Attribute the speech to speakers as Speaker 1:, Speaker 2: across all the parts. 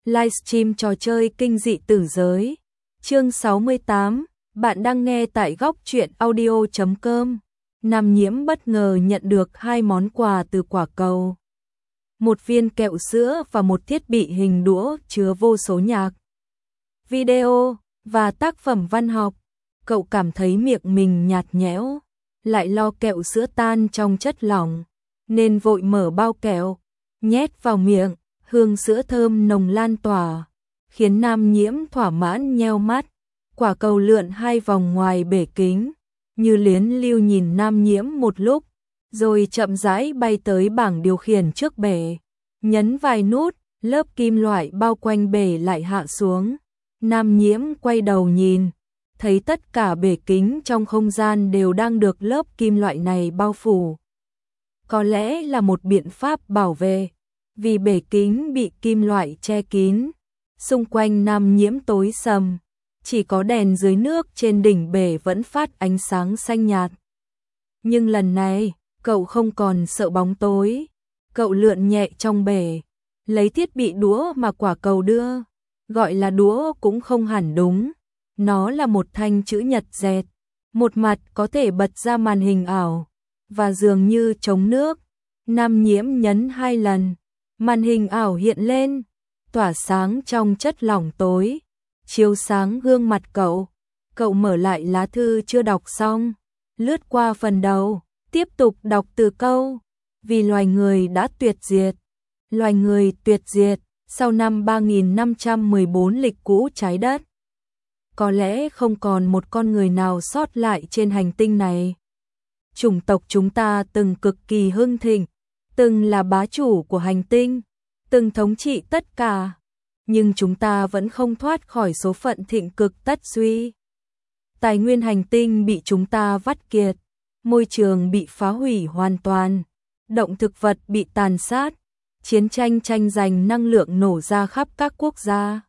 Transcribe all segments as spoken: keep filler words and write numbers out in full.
Speaker 1: Livestream trò chơi kinh dị tử giới. Chương sáu mươi tám, bạn đang nghe tại góc truyện audio chấm com. Nam Nhiễm bất ngờ nhận được hai món quà từ quả cầu. Một viên kẹo sữa và một thiết bị hình đũa chứa vô số nhạc, video và tác phẩm văn học. Cậu cảm thấy miệng mình nhạt nhẽo, lại lo kẹo sữa tan trong chất lỏng, nên vội mở bao kẹo, nhét vào miệng. Hương sữa thơm nồng lan tỏa, khiến Nam Nhiễm thỏa mãn nheo mắt. Quả cầu lượn hai vòng ngoài bể kính, như liến lưu nhìn Nam Nhiễm một lúc, rồi chậm rãi bay tới bảng điều khiển trước bể. Nhấn vài nút, lớp kim loại bao quanh bể lại hạ xuống. Nam Nhiễm quay đầu nhìn, thấy tất cả bể kính trong không gian đều đang được lớp kim loại này bao phủ. Có lẽ là một biện pháp bảo vệ, vì bể kính bị kim loại che kín. Xung quanh Nam Nhiễm tối sầm, chỉ có đèn dưới nước trên đỉnh bể vẫn phát ánh sáng xanh nhạt. Nhưng lần này, cậu không còn sợ bóng tối. Cậu lượn nhẹ trong bể, lấy thiết bị đũa mà quả cầu đưa. Gọi là đũa cũng không hẳn đúng, nó là một thanh chữ nhật dẹt. Một mặt có thể bật ra màn hình ảo, và dường như chống nước. Nam Nhiễm nhấn hai lần, màn hình ảo hiện lên, tỏa sáng trong chất lỏng tối, chiếu sáng gương mặt cậu. Cậu mở lại lá thư chưa đọc xong, lướt qua phần đầu, tiếp tục đọc từ câu vì loài người đã tuyệt diệt. Loài người tuyệt diệt sau năm ba nghìn năm trăm mười bốn lịch cũ trái đất. Có lẽ không còn một con người nào sót lại trên hành tinh này. Chủng tộc chúng ta từng cực kỳ hưng thịnh, từng là bá chủ của hành tinh, từng thống trị tất cả, nhưng chúng ta vẫn không thoát khỏi số phận thịnh cực tất suy. Tài nguyên hành tinh bị chúng ta vắt kiệt, môi trường bị phá hủy hoàn toàn, động thực vật bị tàn sát, chiến tranh tranh giành năng lượng nổ ra khắp các quốc gia.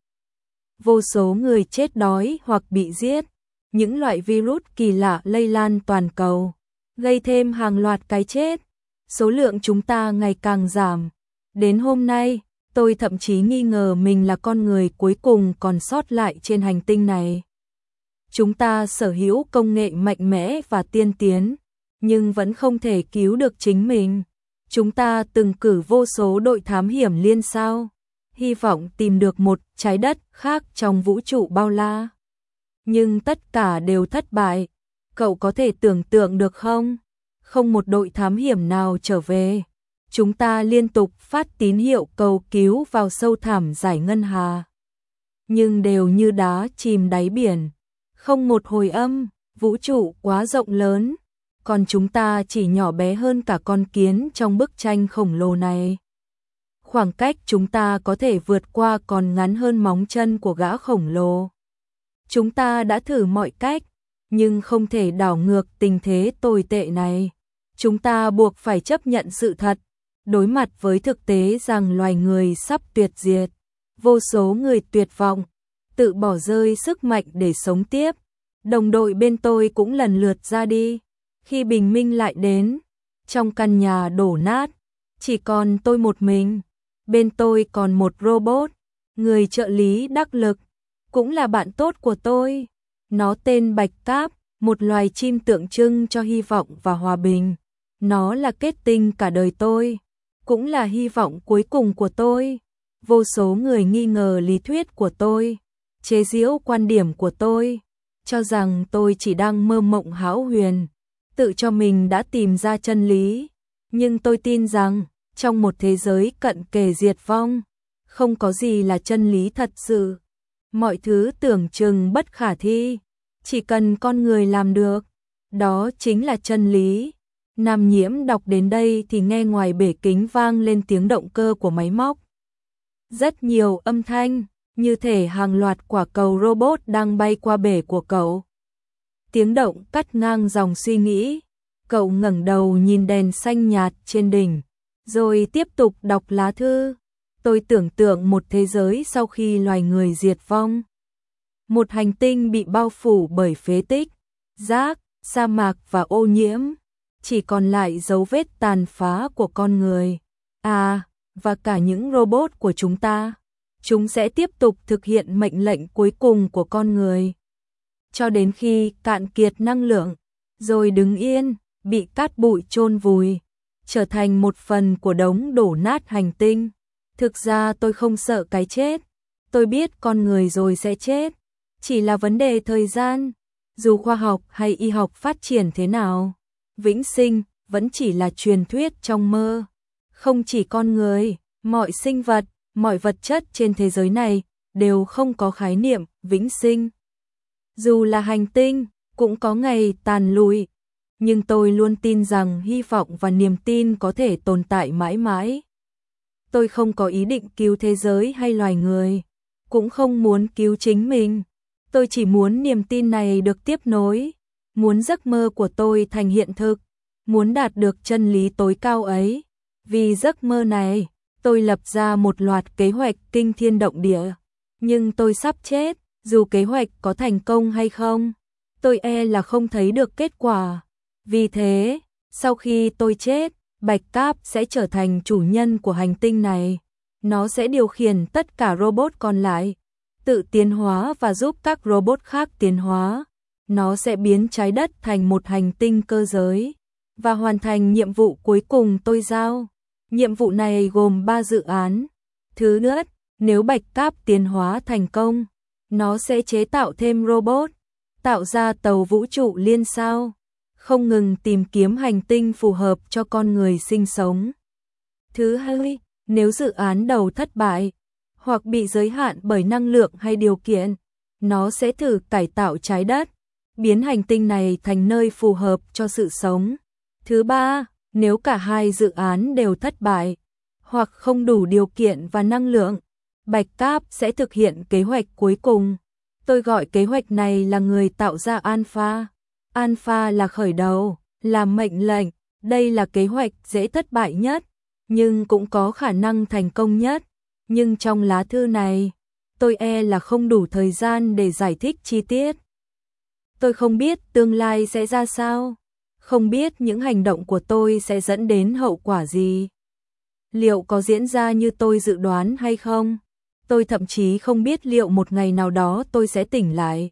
Speaker 1: Vô số người chết đói hoặc bị giết, những loại virus kỳ lạ lây lan toàn cầu, gây thêm hàng loạt cái chết. Số lượng chúng ta ngày càng giảm. Đến hôm nay, tôi thậm chí nghi ngờ mình là con người cuối cùng còn sót lại trên hành tinh này. Chúng ta sở hữu công nghệ mạnh mẽ và tiên tiến, nhưng vẫn không thể cứu được chính mình. Chúng ta từng cử vô số đội thám hiểm liên sao, hy vọng tìm được một trái đất khác trong vũ trụ bao la. Nhưng tất cả đều thất bại. Cậu có thể tưởng tượng được không? Không một đội thám hiểm nào trở về. Chúng ta liên tục phát tín hiệu cầu cứu vào sâu thẳm dải ngân hà, nhưng đều như đá chìm đáy biển, không một hồi âm. Vũ trụ quá rộng lớn, còn chúng ta chỉ nhỏ bé hơn cả con kiến trong bức tranh khổng lồ này. Khoảng cách chúng ta có thể vượt qua còn ngắn hơn móng chân của gã khổng lồ. Chúng ta đã thử mọi cách, nhưng không thể đảo ngược tình thế tồi tệ này. Chúng ta buộc phải chấp nhận sự thật, đối mặt với thực tế rằng loài người sắp tuyệt diệt. Vô số người tuyệt vọng, tự bỏ rơi sức mạnh để sống tiếp. Đồng đội bên tôi cũng lần lượt ra đi. Khi bình minh lại đến, trong căn nhà đổ nát, chỉ còn tôi một mình. Bên tôi còn một robot, người trợ lý đắc lực, cũng là bạn tốt của tôi. Nó tên Bạch Cáp, một loài chim tượng trưng cho hy vọng và hòa bình. Nó là kết tinh cả đời tôi, cũng là hy vọng cuối cùng của tôi. Vô số người nghi ngờ lý thuyết của tôi, chế giễu quan điểm của tôi, cho rằng tôi chỉ đang mơ mộng hão huyền, tự cho mình đã tìm ra chân lý. Nhưng tôi tin rằng, trong một thế giới cận kề diệt vong, không có gì là chân lý thật sự. Mọi thứ tưởng chừng bất khả thi, chỉ cần con người làm được, đó chính là chân lý. Nam Nhiễm đọc đến đây thì nghe ngoài bể kính vang lên tiếng động cơ của máy móc. Rất nhiều âm thanh, như thể hàng loạt quả cầu robot đang bay qua bể của cậu. Tiếng động cắt ngang dòng suy nghĩ. Cậu ngẩng đầu nhìn đèn xanh nhạt trên đỉnh, rồi tiếp tục đọc lá thư. Tôi tưởng tượng một thế giới sau khi loài người diệt vong. Một hành tinh bị bao phủ bởi phế tích, rác, sa mạc và ô nhiễm. Chỉ còn lại dấu vết tàn phá của con người. À, và cả những robot của chúng ta. chúng sẽ tiếp tục thực hiện mệnh lệnh cuối cùng của con người. Cho đến khi cạn kiệt năng lượng, rồi đứng yên, bị cát bụi chôn vùi, trở thành một phần của đống đổ nát hành tinh. Thực ra tôi không sợ cái chết, tôi biết con người rồi sẽ chết, chỉ là vấn đề thời gian. Dù khoa học hay y học phát triển thế nào, vĩnh sinh vẫn chỉ là truyền thuyết trong mơ. Không chỉ con người, mọi sinh vật, mọi vật chất trên thế giới này đều không có khái niệm vĩnh sinh. Dù là hành tinh, cũng có ngày tàn lụi, nhưng tôi luôn tin rằng hy vọng và niềm tin có thể tồn tại mãi mãi. Tôi không có ý định cứu thế giới hay loài người, cũng không muốn cứu chính mình. Tôi chỉ muốn niềm tin này được tiếp nối, muốn giấc mơ của tôi thành hiện thực, muốn đạt được chân lý tối cao ấy. Vì giấc mơ này, tôi lập ra một loạt kế hoạch kinh thiên động địa, nhưng tôi sắp chết, dù kế hoạch có thành công hay không, tôi e là không thấy được kết quả. Vì thế, sau khi tôi chết, Bạch Cáp sẽ trở thành chủ nhân của hành tinh này. Nó sẽ điều khiển tất cả robot còn lại, tự tiến hóa và giúp các robot khác tiến hóa. Nó sẽ biến trái đất thành một hành tinh cơ giới và hoàn thành nhiệm vụ cuối cùng tôi giao. Nhiệm vụ này gồm ba dự án. Thứ nhất, nếu Bạch Cáp tiến hóa thành công, nó sẽ chế tạo thêm robot, tạo ra tàu vũ trụ liên sao, không ngừng tìm kiếm hành tinh phù hợp cho con người sinh sống. Thứ hai, nếu dự án đầu thất bại, hoặc bị giới hạn bởi năng lượng hay điều kiện, nó sẽ thử cải tạo trái đất, biến hành tinh này thành nơi phù hợp cho sự sống. Thứ ba, nếu cả hai dự án đều thất bại, hoặc không đủ điều kiện và năng lượng, Bạch Cáp sẽ thực hiện kế hoạch cuối cùng. Tôi gọi kế hoạch này là người tạo ra Alpha. Alpha là khởi đầu, là mệnh lệnh, đây là kế hoạch dễ thất bại nhất, nhưng cũng có khả năng thành công nhất. Nhưng trong lá thư này, tôi e là không đủ thời gian để giải thích chi tiết. Tôi không biết tương lai sẽ ra sao, không biết những hành động của tôi sẽ dẫn đến hậu quả gì. Liệu có diễn ra như tôi dự đoán hay không? Tôi thậm chí không biết liệu một ngày nào đó tôi sẽ tỉnh lại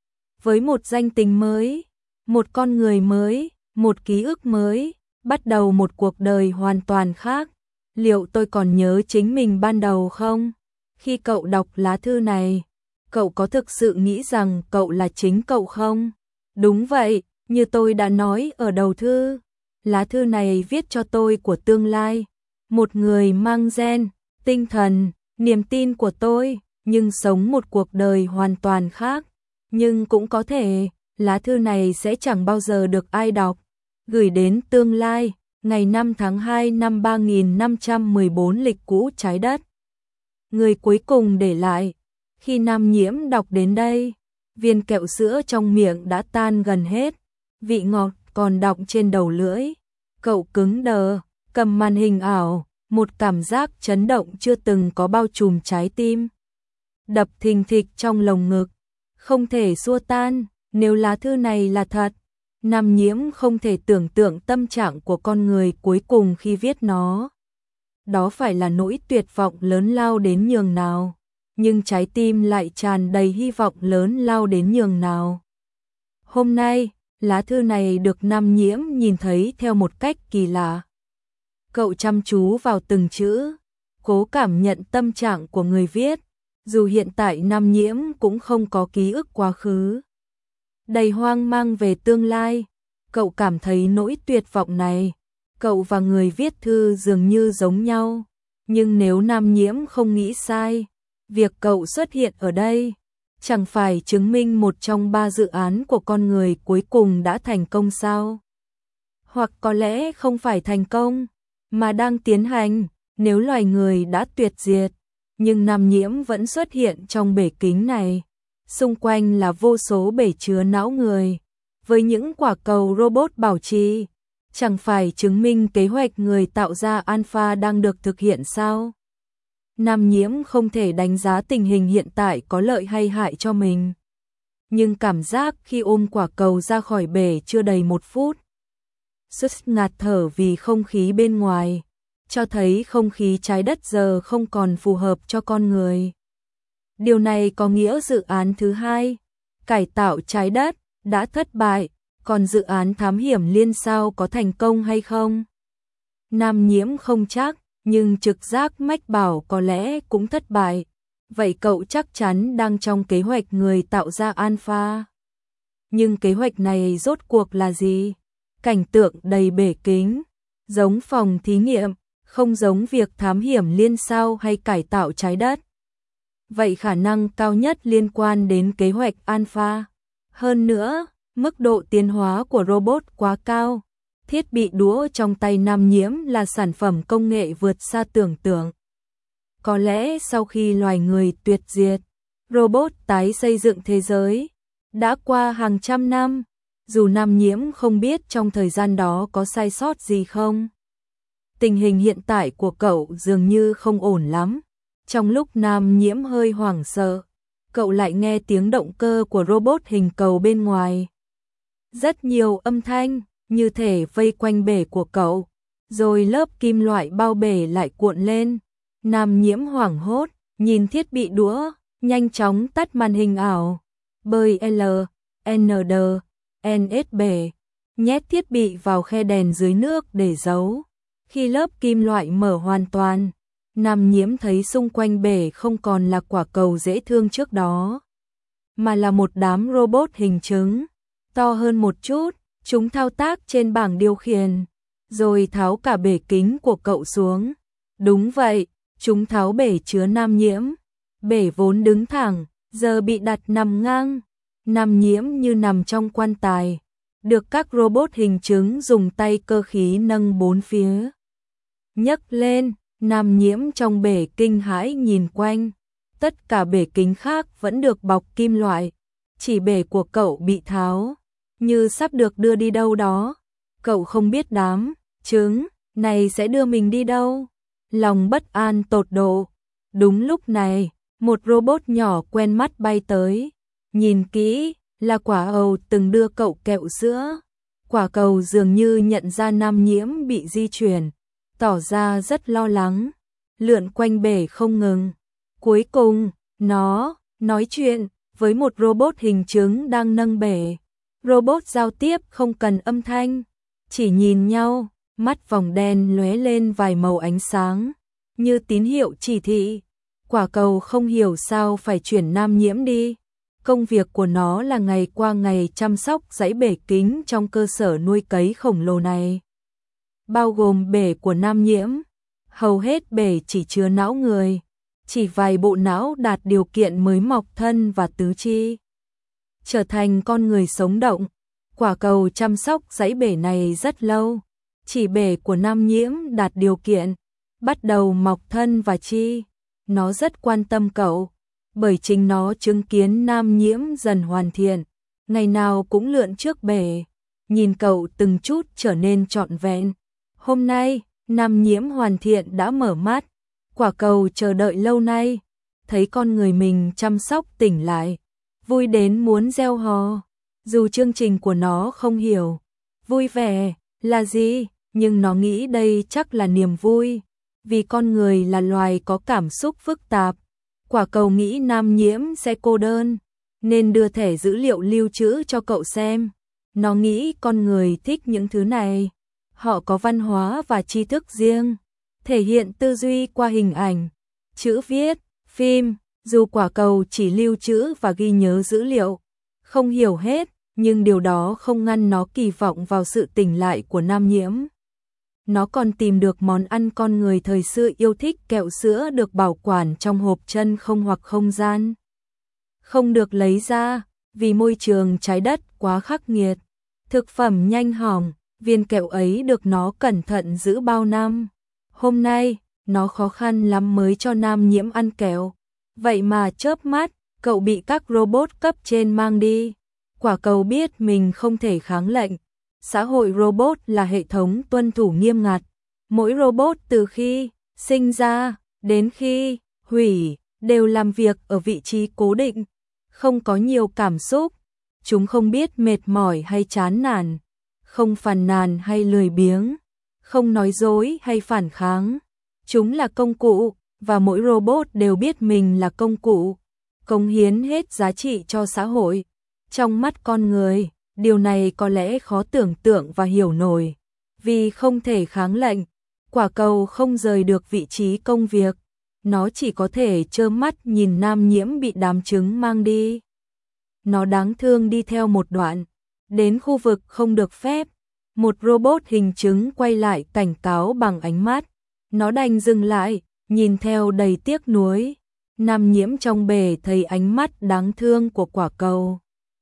Speaker 1: với một danh tính mới, một con người mới, một ký ức mới, bắt đầu một cuộc đời hoàn toàn khác. Liệu tôi còn nhớ chính mình ban đầu không? Khi cậu đọc lá thư này, cậu có thực sự nghĩ rằng cậu là chính cậu không? Đúng vậy, như tôi đã nói ở đầu thư, lá thư này viết cho tôi của tương lai, một người mang gen, tinh thần, niềm tin của tôi, nhưng sống một cuộc đời hoàn toàn khác. Nhưng cũng có thể, lá thư này sẽ chẳng bao giờ được ai đọc. Gửi đến tương lai, ngày năm tháng hai năm ba nghìn năm trăm mười bốn lịch cũ trái đất. Người cuối cùng để lại, khi Nam Nhiễm đọc đến đây, viên kẹo sữa trong miệng đã tan gần hết, vị ngọt còn đọng trên đầu lưỡi. Cậu cứng đờ, cầm màn hình ảo, một cảm giác chấn động chưa từng có bao trùm trái tim. Đập thình thịch trong lồng ngực, không thể xua tan. Nếu lá thư này là thật, Nam Nhiễm không thể tưởng tượng tâm trạng của con người cuối cùng khi viết nó. Đó phải là nỗi tuyệt vọng lớn lao đến nhường nào, nhưng trái tim lại tràn đầy hy vọng lớn lao đến nhường nào. Hôm nay, lá thư này được Nam Nhiễm nhìn thấy theo một cách kỳ lạ. Cậu chăm chú vào từng chữ, cố cảm nhận tâm trạng của người viết, dù hiện tại Nam Nhiễm cũng không có ký ức quá khứ. Đầy hoang mang về tương lai, cậu cảm thấy nỗi tuyệt vọng này. Cậu và người viết thư dường như giống nhau, nhưng nếu Nam Nhiễm không nghĩ sai, việc cậu xuất hiện ở đây chẳng phải chứng minh một trong ba dự án của con người cuối cùng đã thành công sao? Hoặc có lẽ không phải thành công, mà đang tiến hành. Nếu loài người đã tuyệt diệt, nhưng Nam Nhiễm vẫn xuất hiện trong bể kính này. Xung quanh là vô số bể chứa não người, với những quả cầu robot bảo trì, chẳng phải chứng minh kế hoạch người tạo ra Alpha đang được thực hiện sao? Nam Nhiễm không thể đánh giá tình hình hiện tại có lợi hay hại cho mình. Nhưng cảm giác khi ôm quả cầu ra khỏi bể chưa đầy một phút, sức ngạt thở vì không khí bên ngoài, cho thấy không khí trái đất giờ không còn phù hợp cho con người. Điều này có nghĩa dự án thứ hai, cải tạo trái đất, đã thất bại, còn dự án thám hiểm liên sao có thành công hay không? Nam Nhiễm không chắc, nhưng trực giác mách bảo có lẽ cũng thất bại. Vậy cậu chắc chắn đang trong kế hoạch người tạo ra Alpha. Nhưng kế hoạch này rốt cuộc là gì? Cảnh tượng đầy bể kính, giống phòng thí nghiệm, không giống việc thám hiểm liên sao hay cải tạo trái đất. Vậy khả năng cao nhất liên quan đến kế hoạch Alpha. Hơn nữa, mức độ tiến hóa của robot quá cao. Thiết bị đũa trong tay Nam Nhiễm là sản phẩm công nghệ vượt xa tưởng tượng. Có lẽ sau khi loài người tuyệt diệt, robot tái xây dựng thế giới. Đã qua hàng trăm năm, dù Nam Nhiễm không biết trong thời gian đó có sai sót gì không. Tình hình hiện tại của cậu dường như không ổn lắm. Trong lúc Nam Nhiễm hơi hoảng sợ, cậu lại nghe tiếng động cơ của robot hình cầu bên ngoài. Rất nhiều âm thanh, như thể vây quanh bể của cậu, rồi lớp kim loại bao bể lại cuộn lên. Nam Nhiễm hoảng hốt, nhìn thiết bị đũa, nhanh chóng tắt màn hình ảo. Bơi L, N D, N S bể, nhét thiết bị vào khe đèn dưới nước để giấu. Khi lớp kim loại mở hoàn toàn, Nam Nhiễm thấy xung quanh bể không còn là quả cầu dễ thương trước đó, mà là một đám robot hình trứng, to hơn một chút, chúng thao tác trên bảng điều khiển, rồi tháo cả bể kính của cậu xuống. Đúng vậy, chúng tháo bể chứa Nam Nhiễm. Bể vốn đứng thẳng, giờ bị đặt nằm ngang. Nam Nhiễm như nằm trong quan tài, được các robot hình trứng dùng tay cơ khí nâng bốn phía. Nhấc lên, Nam Nhiễm trong bể kinh hãi nhìn quanh. Tất cả bể kính khác vẫn được bọc kim loại, chỉ bể của cậu bị tháo, như sắp được đưa đi đâu đó. Cậu không biết đám trứng này sẽ đưa mình đi đâu. Lòng bất an tột độ. Đúng lúc này, một robot nhỏ quen mắt bay tới. Nhìn kỹ, là quả ầu từng đưa cậu kẹo sữa. Quả cầu dường như nhận ra Nam Nhiễm bị di chuyển, tỏ ra rất lo lắng, lượn quanh bể không ngừng. Cuối cùng, nó nói chuyện với một robot hình trứng đang nâng bể. Robot giao tiếp không cần âm thanh, chỉ nhìn nhau, mắt vòng đen lóe lên vài màu ánh sáng, như tín hiệu chỉ thị. Quả cầu không hiểu sao phải chuyển Nam Nhiễm đi. Công việc của nó là ngày qua ngày chăm sóc dãy bể kính trong cơ sở nuôi cấy khổng lồ này, bao gồm bể của Nam Nhiễm. Hầu hết bể chỉ chứa não người, chỉ vài bộ não đạt điều kiện mới mọc thân và tứ chi, trở thành con người sống động. Quả cầu chăm sóc dãy bể này rất lâu, chỉ bể của Nam Nhiễm đạt điều kiện, bắt đầu mọc thân và chi. Nó rất quan tâm cậu, bởi chính nó chứng kiến Nam Nhiễm dần hoàn thiện, ngày nào cũng lượn trước bể, nhìn cậu từng chút trở nên trọn vẹn. Hôm nay, Nam Nhiễm hoàn thiện đã mở mắt, quả cầu chờ đợi lâu nay, thấy con người mình chăm sóc tỉnh lại, vui đến muốn reo hò. Dù chương trình của nó không hiểu vui vẻ là gì, nhưng nó nghĩ đây chắc là niềm vui, vì con người là loài có cảm xúc phức tạp. Quả cầu nghĩ Nam Nhiễm sẽ cô đơn, nên đưa thẻ dữ liệu lưu trữ cho cậu xem. Nó nghĩ con người thích những thứ này. Họ có văn hóa và tri thức riêng, thể hiện tư duy qua hình ảnh, chữ viết, phim. Dù quả cầu chỉ lưu trữ và ghi nhớ dữ liệu, không hiểu hết, nhưng điều đó không ngăn nó kỳ vọng vào sự tỉnh lại của Nam Nhiễm. Nó còn tìm được món ăn con người thời xưa yêu thích, kẹo sữa được bảo quản trong hộp chân không hoặc không gian, không được lấy ra, vì môi trường trái đất quá khắc nghiệt. Thực phẩm nhanh hỏng, viên kẹo ấy được nó cẩn thận giữ bao năm. Hôm nay, nó khó khăn lắm mới cho Nam Nhiễm ăn kẹo. Vậy mà chớp mắt, cậu bị các robot cấp trên mang đi. Quả cầu biết mình không thể kháng lệnh. Xã hội robot là hệ thống tuân thủ nghiêm ngặt. Mỗi robot từ khi sinh ra đến khi hủy đều làm việc ở vị trí cố định, không có nhiều cảm xúc. Chúng không biết mệt mỏi hay chán nản, không phàn nàn hay lười biếng, không nói dối hay phản kháng. Chúng là công cụ, và mỗi robot đều biết mình là công cụ. cống hiến hết giá trị cho xã hội. Trong mắt con người, điều này có lẽ khó tưởng tượng và hiểu nổi. Vì không thể kháng lệnh, quả cầu không rời được vị trí công việc. Nó chỉ có thể trơ mắt nhìn Nam Nhiễm bị đám trứng mang đi. Nó đáng thương đi theo một đoạn, đến khu vực không được phép. Một robot hình trứng quay lại cảnh cáo bằng ánh mắt. Nó đành dừng lại, nhìn theo đầy tiếc nuối. Nam Nhiễm trong bể thấy ánh mắt đáng thương của quả cầu.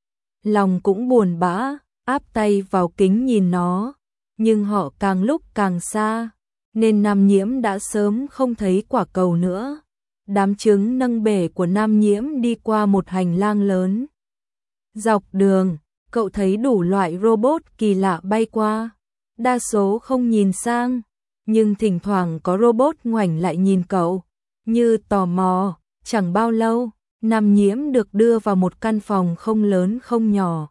Speaker 1: Lòng cũng buồn bã, áp tay vào kính nhìn nó. Nhưng họ càng lúc càng xa, nên Nam Nhiễm đã sớm không thấy quả cầu nữa. Đám trứng nâng bể của Nam Nhiễm đi qua một hành lang lớn. Dọc đường, cậu thấy đủ loại robot kỳ lạ bay qua. Đa số không nhìn sang, nhưng thỉnh thoảng có robot ngoảnh lại nhìn cậu, như tò mò. Chẳng bao lâu, Nam Nhiễm được đưa vào một căn phòng không lớn không nhỏ.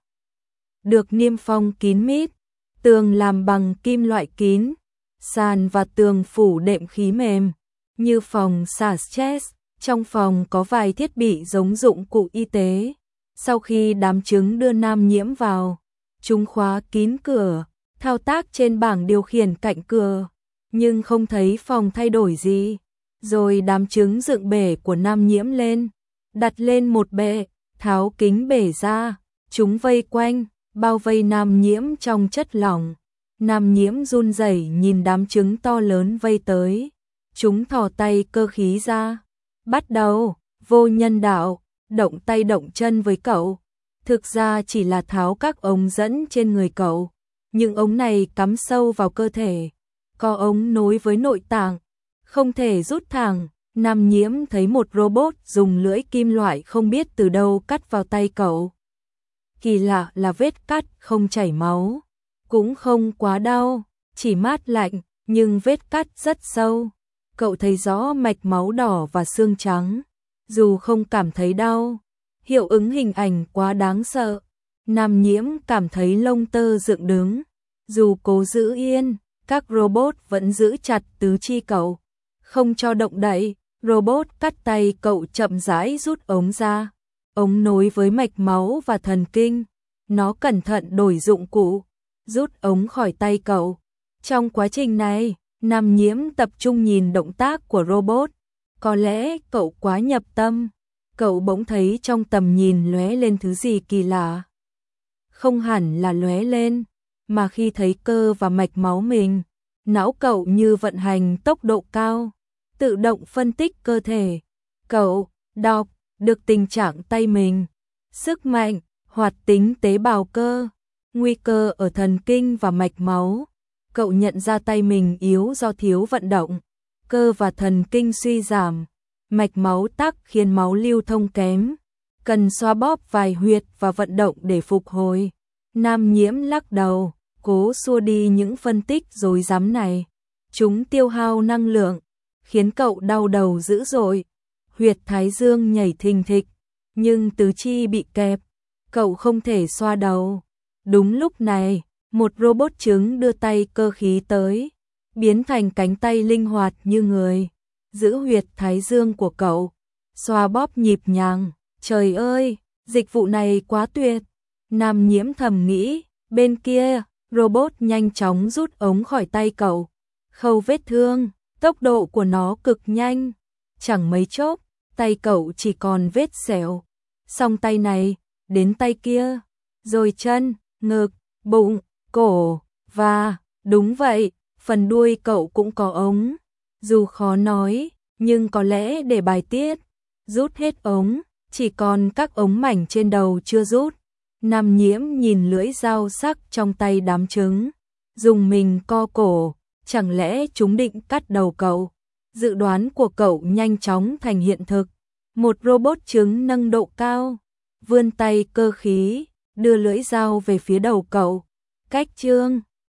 Speaker 1: Được niêm phong kín mít, tường làm bằng kim loại kín, sàn và tường phủ đệm khí mềm, như phòng xả stress. Trong phòng có vài thiết bị giống dụng cụ y tế. Sau khi đám trứng đưa Nam Nhiễm vào, chúng khóa kín cửa, thao tác trên bảng điều khiển cạnh cửa, nhưng không thấy phòng thay đổi gì. Rồi đám trứng dựng bể của Nam Nhiễm lên, đặt lên một bệ, tháo kính bể ra, chúng vây quanh, bao vây Nam Nhiễm trong chất lỏng. Nam Nhiễm run rẩy nhìn đám trứng to lớn vây tới. Chúng thò tay cơ khí ra, bắt đầu vô nhân đạo, động tay động chân với cậu. Thực ra chỉ là tháo các ống dẫn trên người cậu. Những ống này cắm sâu vào cơ thể, có ống nối với nội tạng, không thể rút thẳng. Nam Nhiễm thấy một robot dùng lưỡi kim loại không biết từ đâu cắt vào tay cậu. Kỳ lạ là vết cắt không chảy máu, cũng không quá đau, chỉ mát lạnh, nhưng vết cắt rất sâu. Cậu thấy rõ mạch máu đỏ và xương trắng, dù không cảm thấy đau. Hiệu ứng hình ảnh quá đáng sợ. Nam Nhiễm cảm thấy lông tơ dựng đứng. Dù cố giữ yên, các robot vẫn giữ chặt tứ chi cậu, không cho động đậy. Robot cắt tay cậu chậm rãi rút ống ra, ống nối với mạch máu và thần kinh. Nó cẩn thận đổi dụng cụ, rút ống khỏi tay cậu. Trong quá trình này, Nam Nhiễm tập trung nhìn động tác của robot. Có lẽ cậu quá nhập tâm, cậu bỗng thấy trong tầm nhìn lóe lên thứ gì kỳ lạ. Không hẳn là lóe lên, mà khi thấy cơ và mạch máu mình, não cậu như vận hành tốc độ cao, tự động phân tích cơ thể. Cậu đọc được tình trạng tay mình, sức mạnh, hoạt tính tế bào cơ, nguy cơ ở thần kinh và mạch máu. Cậu nhận ra tay mình yếu do thiếu vận động, cơ và thần kinh suy giảm, mạch máu tắc khiến máu lưu thông kém, cần xoa bóp vài huyệt và vận động để phục hồi. Nam Nhiễm lắc đầu, cố xua đi những phân tích rối rắm này. Chúng tiêu hao năng lượng, khiến cậu đau đầu dữ dội, huyệt thái dương nhảy thình thịch, nhưng tứ chi bị kẹp, cậu không thể xoa đầu. Đúng lúc này, một robot trứng đưa tay cơ khí tới, biến thành cánh tay linh hoạt như người, giữ huyệt thái dương của cậu, xoa bóp nhịp nhàng. Trời ơi, dịch vụ này quá tuyệt. Nam Nhiễm thầm nghĩ. Bên kia, robot nhanh chóng rút ống khỏi tay cậu, khâu vết thương. Tốc độ của nó cực nhanh, chẳng mấy chốc, tay cậu chỉ còn vết sẹo. Xong tay này, đến tay kia, rồi chân, ngực, bụng, cổ, và, đúng vậy, phần đuôi cậu cũng có ống. Dù khó nói, nhưng có lẽ để bài tiết, rút hết ống, chỉ còn các ống mảnh trên đầu chưa rút. Nam Nhiễm nhìn lưỡi dao sắc trong tay đám trứng, dùng mình co cổ. Chẳng lẽ chúng định cắt đầu cậu? Dự đoán của cậu nhanh chóng thành hiện thực. Một robot trứng nâng độ cao, vươn tay cơ khí, đưa lưỡi dao về phía đầu cậu. Cách chương